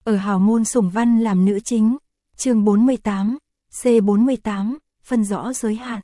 ở hào môn sủng văn làm nữ chính. Chương 48, C48, phân rõ giới hạn.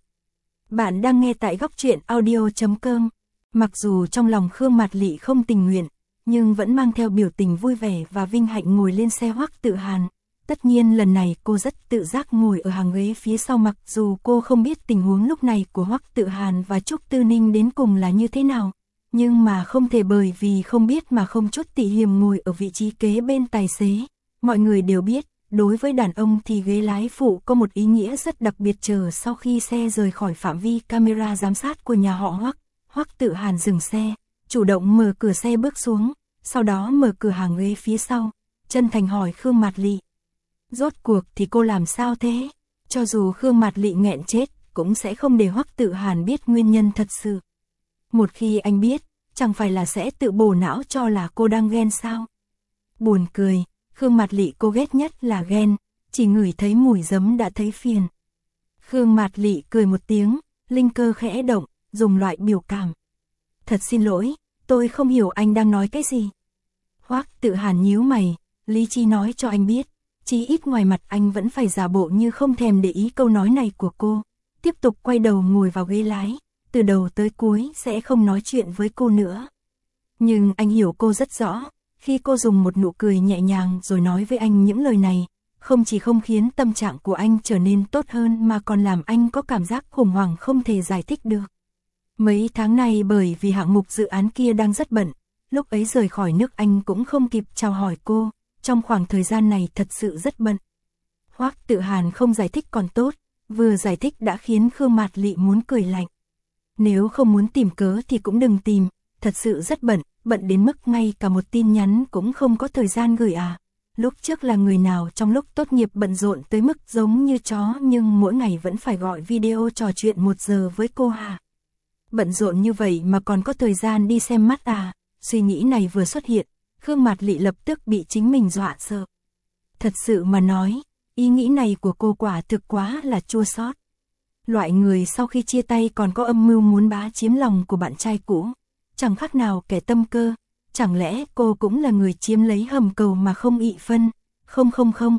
Bạn đang nghe tại góc truyện audio.com. Mặc dù trong lòng Khương Mạt Lị không tình nguyện, nhưng vẫn mang theo biểu tình vui vẻ và vinh hạnh ngồi lên xe Hoắc Tự Hàn. Tất nhiên lần này cô rất tự giác ngồi ở hàng ghế phía sau, mặc dù cô không biết tình huống lúc này của Hoắc Tự Hàn và Trúc Tư Ninh đến cùng là như thế nào. Nhưng mà không thể bởi vì không biết mà không chút tỉ hiềm ngồi ở vị trí kế bên tài xế. Mọi người đều biết, đối với đàn ông thì ghế lái phụ có một ý nghĩa rất đặc biệt. Chờ sau khi xe rời khỏi phạm vi camera giám sát của nhà họ Hoắc, Hoắc Tự Hàn dừng xe, chủ động mở cửa xe bước xuống, sau đó mở cửa hàng ghế phía sau, chân thành hỏi Khương Mạt Lị. Rốt cuộc thì cô làm sao thế? Cho dù Khương Mạt Lị nghẹn chết, cũng sẽ không để Hoắc Tự Hàn biết nguyên nhân thật sự. Một khi anh biết, chẳng phải là sẽ tự bổ não cho là cô đang ghen sao? Buồn cười, Khương Mạt Lị cô ghét nhất là ghen, chỉ ngửi thấy mùi giấm đã thấy phiền. Khương Mạt Lị cười một tiếng, linh cơ khẽ động, dùng loại biểu cảm. Thật xin lỗi, tôi không hiểu anh đang nói cái gì. Hoắc Tự Hàn nhíu mày, lý trí nói cho anh biết, chí ít ngoài mặt anh vẫn phải giả bộ như không thèm để ý câu nói này của cô, tiếp tục quay đầu ngồi vào ghế lái, từ đầu tới cuối sẽ không nói chuyện với cô nữa. Nhưng anh hiểu cô rất rõ, khi cô dùng một nụ cười nhẹ nhàng rồi nói với anh những lời này, không chỉ không khiến tâm trạng của anh trở nên tốt hơn mà còn làm anh có cảm giác khủng hoảng không thể giải thích được. Mấy tháng này bởi vì hạng mục dự án kia đang rất bận, lúc ấy rời khỏi nước Anh cũng không kịp chào hỏi cô, trong khoảng thời gian này thật sự rất bận. Hoắc Tự Hàn không giải thích còn tốt, vừa giải thích đã khiến Khương Mạt Lị muốn cười lạnh. Nếu không muốn tìm cớ thì cũng đừng tìm, thật sự rất bận, bận đến mức ngay cả một tin nhắn cũng không có thời gian gửi à. Lúc trước là người nào trong lúc tốt nghiệp bận rộn tới mức giống như chó nhưng mỗi ngày vẫn phải gọi video trò chuyện 1 giờ với cô hả? Bận rộn như vậy mà còn có thời gian đi xem mắt à? Suy nghĩ này vừa xuất hiện, Khương Mạt Lị lập tức bị chính mình dọa sợ. Thật sự mà nói, ý nghĩ này của cô quả thực quá là chua xót. Loại người sau khi chia tay còn có âm mưu muốn bá chiếm lòng của bạn trai cũ, chẳng khác nào kẻ tâm cơ. Chẳng lẽ cô cũng là người chiếm lấy hầm cầu mà không ị phân? Không,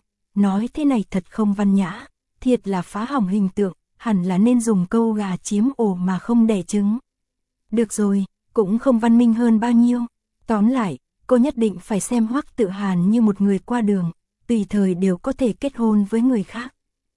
nói thế này thật không văn nhã, thiệt là phá hỏng hình tượng, hẳn là nên dùng câu gà chiếm ổ mà không đẻ trứng. Được rồi, cũng không văn minh hơn bao nhiêu. Tóm lại, cô nhất định phải xem Hoắc Tự Hàn như một người qua đường, tùy thời đều có thể kết hôn với người khác.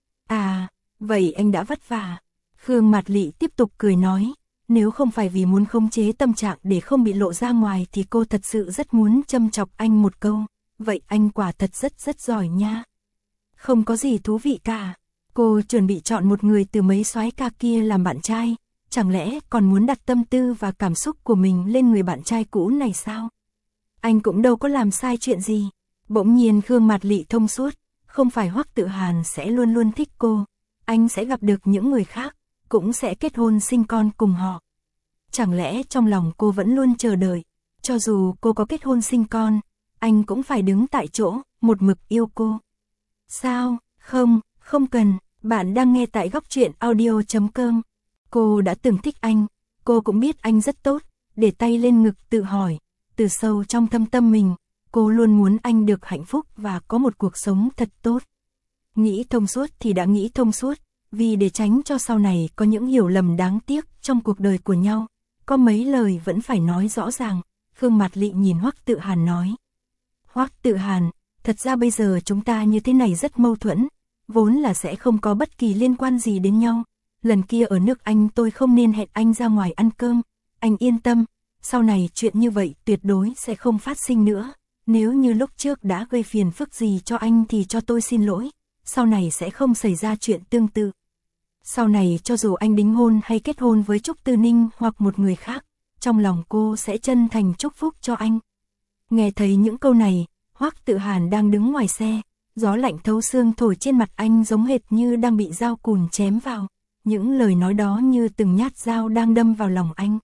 À, vậy anh đã vất vả. Khương Mạt Lị tiếp tục cười nói, nếu không phải vì muốn khống chế tâm trạng để không bị lộ ra ngoài thì cô thật sự rất muốn châm chọc anh một câu, vậy anh quả thật rất giỏi nha. Không có gì thú vị cả, cô chuẩn bị chọn một người từ mấy soái ca kia làm bạn trai, chẳng lẽ còn muốn đặt tâm tư và cảm xúc của mình lên người bạn trai cũ này sao? Anh cũng đâu có làm sai chuyện gì. Bỗng nhiên Khương Mạt Lị thông suốt, không phải Hoắc Tự Hàn sẽ luôn luôn thích cô, anh sẽ gặp được những người khác, cũng sẽ kết hôn sinh con cùng họ. Chẳng lẽ trong lòng cô vẫn luôn chờ đợi, cho dù cô có kết hôn sinh con, anh cũng phải đứng tại chỗ, một mực yêu cô. Sao, không cần, bạn đang nghe tại góc truyện audio.com. Cô đã từng thích anh, cô cũng biết anh rất tốt, để tay lên ngực tự hỏi, từ sâu trong thâm tâm mình, cô luôn muốn anh được hạnh phúc và có một cuộc sống thật tốt. Nghĩ thông suốt thì đã nghĩ thông suốt, vì để tránh cho sau này có những hiểu lầm đáng tiếc trong cuộc đời của nhau, có mấy lời vẫn phải nói rõ ràng. Khương Mạt Lị nhìn Hoắc Tự Hàn nói. Hoắc Tự Hàn, thật ra bây giờ chúng ta như thế này rất mâu thuẫn, vốn là sẽ không có bất kỳ liên quan gì đến nhau. Lần kia ở nước Anh tôi không nên hẹn anh ra ngoài ăn cơm, anh yên tâm, sau này chuyện như vậy tuyệt đối sẽ không phát sinh nữa. Nếu như lúc trước đã gây phiền phức gì cho anh thì cho tôi xin lỗi, sau này sẽ không xảy ra chuyện tương tự. Sau này cho dù anh đính hôn hay kết hôn với Trúc Tư Ninh hoặc một người khác, trong lòng cô sẽ chân thành chúc phúc cho anh. Nghe thấy những câu này, Hoắc Tự Hàn đang đứng ngoài xe, gió lạnh thấu xương thổi trên mặt anh giống hệt như đang bị dao cùn chém vào. Những lời nói đó như từng nhát dao đang đâm vào lòng anh.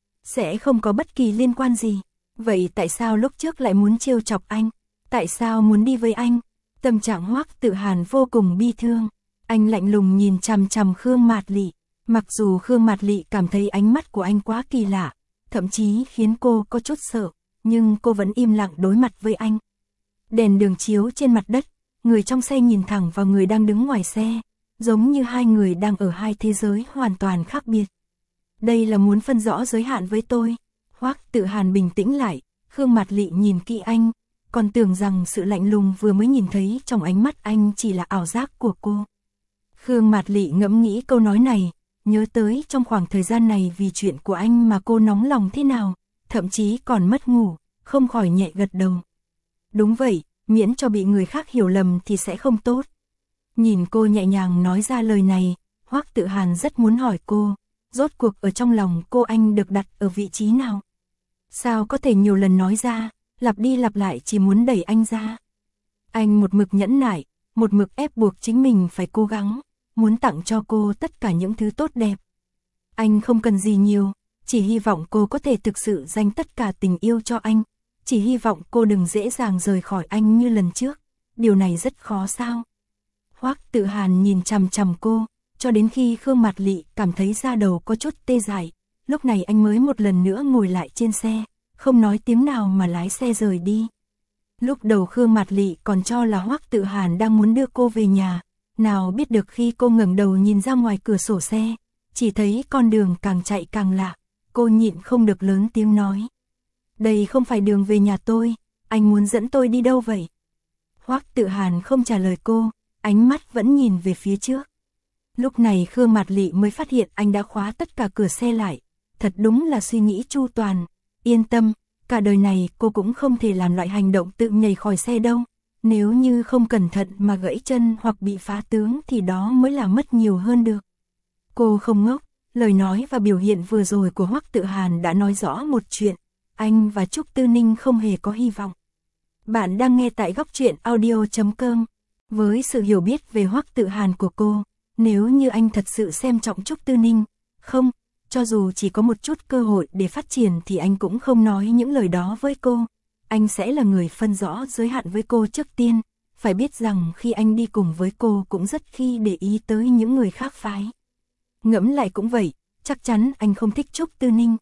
Sẽ không có bất kỳ liên quan gì. Vậy tại sao lúc trước lại muốn trêu chọc anh? Tại sao muốn đi với anh? Tâm trạng Hoắc Tự Hàn vô cùng bi thương. Anh lạnh lùng nhìn chằm chằm Khương Mạt Lị. Mặc dù Khương Mạt Lị cảm thấy ánh mắt của anh quá kỳ lạ, thậm chí khiến cô có chút sợ, nhưng cô vẫn im lặng đối mặt với anh. Đèn đường chiếu trên mặt đất, người trong xe nhìn thẳng vào người đang đứng ngoài xe, giống như hai người đang ở hai thế giới hoàn toàn khác biệt. Đây là muốn phân rõ giới hạn với tôi. Hoắc Tự Hàn bình tĩnh lại, Khương Mạt Lị nhìn kỹ anh, còn tưởng rằng sự lạnh lùng vừa mới nhìn thấy trong ánh mắt anh chỉ là ảo giác của cô. Khương Mạt Lị ngẫm nghĩ câu nói này, nhớ tới trong khoảng thời gian này vì chuyện của anh mà cô nóng lòng thế nào, thậm chí còn mất ngủ, không khỏi nhẹ gật đầu. Đúng vậy, miễn cho bị người khác hiểu lầm thì sẽ không tốt. Nhìn cô nhẹ nhàng nói ra lời này, Hoắc Tự Hàn rất muốn hỏi cô, rốt cuộc ở trong lòng cô anh được đặt ở vị trí nào? Sao có thể nhiều lần nói ra, lặp đi lặp lại chỉ muốn đẩy anh ra? Anh một mực nhẫn nại, một mực ép buộc chính mình phải cố gắng, muốn tặng cho cô tất cả những thứ tốt đẹp. Anh không cần gì nhiều, chỉ hy vọng cô có thể thực sự dành tất cả tình yêu cho anh, chỉ hy vọng cô đừng dễ dàng rời khỏi anh như lần trước. Điều này rất khó sao? Hoắc Tự Hàn nhìn chằm chằm cô, cho đến khi Khương Mạt Lị cảm thấy da đầu có chút tê dại, lúc này anh mới một lần nữa ngồi lại trên xe, không nói tiếng nào mà lái xe rời đi. Lúc đầu Khương Mạt Lị còn cho là Hoắc Tự Hàn đang muốn đưa cô về nhà, nào biết được khi cô ngẩng đầu nhìn ra ngoài cửa sổ xe, chỉ thấy con đường càng chạy càng lạ, cô nhịn không được lớn tiếng nói. Đây không phải đường về nhà tôi, anh muốn dẫn tôi đi đâu vậy? Hoắc Tự Hàn không trả lời cô, ánh mắt vẫn nhìn về phía trước. Lúc này Khương Mạt Lị mới phát hiện anh đã khóa tất cả cửa xe lại, thật đúng là suy nghĩ chu toàn. Yên tâm, cả đời này cô cũng không thể làm loại hành động tự nhảy khỏi xe đâu. Nếu như không cẩn thận mà gãy chân hoặc bị phá tướng thì đó mới là mất nhiều hơn được. Cô không ngốc, lời nói và biểu hiện vừa rồi của Hoắc Tự Hàn đã nói rõ một chuyện, anh và Trúc Tư Ninh không hề có hy vọng. Bạn đang nghe tại Góc Truyện Audio.com. Với sự hiểu biết về Hoắc Tự Hàn của cô, nếu như anh thật sự xem trọng Trúc Tư Ninh, không, cho dù chỉ có một chút cơ hội để phát triển thì anh cũng không nói những lời đó với cô. Anh sẽ là người phân rõ giới hạn với cô trước tiên, phải biết rằng khi anh đi cùng với cô cũng rất khi để ý tới những người khác phái. Ngẫm lại cũng vậy, chắc chắn anh không thích Trúc Tư Ninh.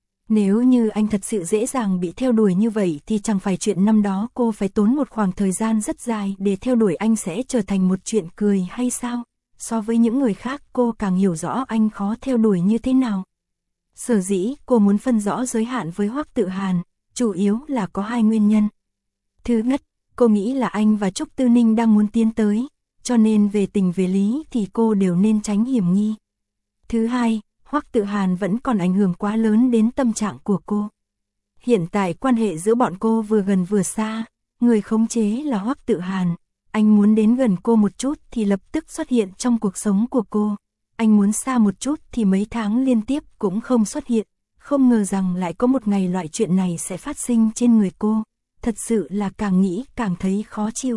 Nếu như anh thật sự dễ dàng bị theo đuổi như vậy thì chẳng phải chuyện năm đó cô phải tốn một khoảng thời gian rất dài để theo đuổi anh sẽ trở thành một chuyện cười hay sao? So với những người khác cô càng hiểu rõ anh khó theo đuổi như thế nào. Sở dĩ cô muốn phân rõ giới hạn với Hoắc Tự Hàn, chủ yếu là có hai nguyên nhân. Thứ nhất, cô nghĩ là anh và Trúc Tư Ninh đang muốn tiến tới, cho nên về tình về lý thì cô đều nên tránh hiểm nghi. Thứ hai, Hoắc Tự Hàn vẫn còn ảnh hưởng quá lớn đến tâm trạng của cô. Hiện tại quan hệ giữa bọn cô vừa gần vừa xa, người khống chế là Hoắc Tự Hàn. Anh muốn đến gần cô một chút thì lập tức xuất hiện trong cuộc sống của cô. Anh muốn xa một chút thì mấy tháng liên tiếp cũng không xuất hiện. Không ngờ rằng lại có một ngày loại chuyện này sẽ phát sinh trên người cô. Thật sự là càng nghĩ càng thấy khó chịu.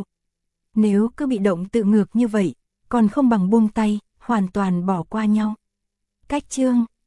Nếu cứ bị động tự ngược như vậy, còn không bằng buông tay, hoàn toàn bỏ qua nhau. Cách chương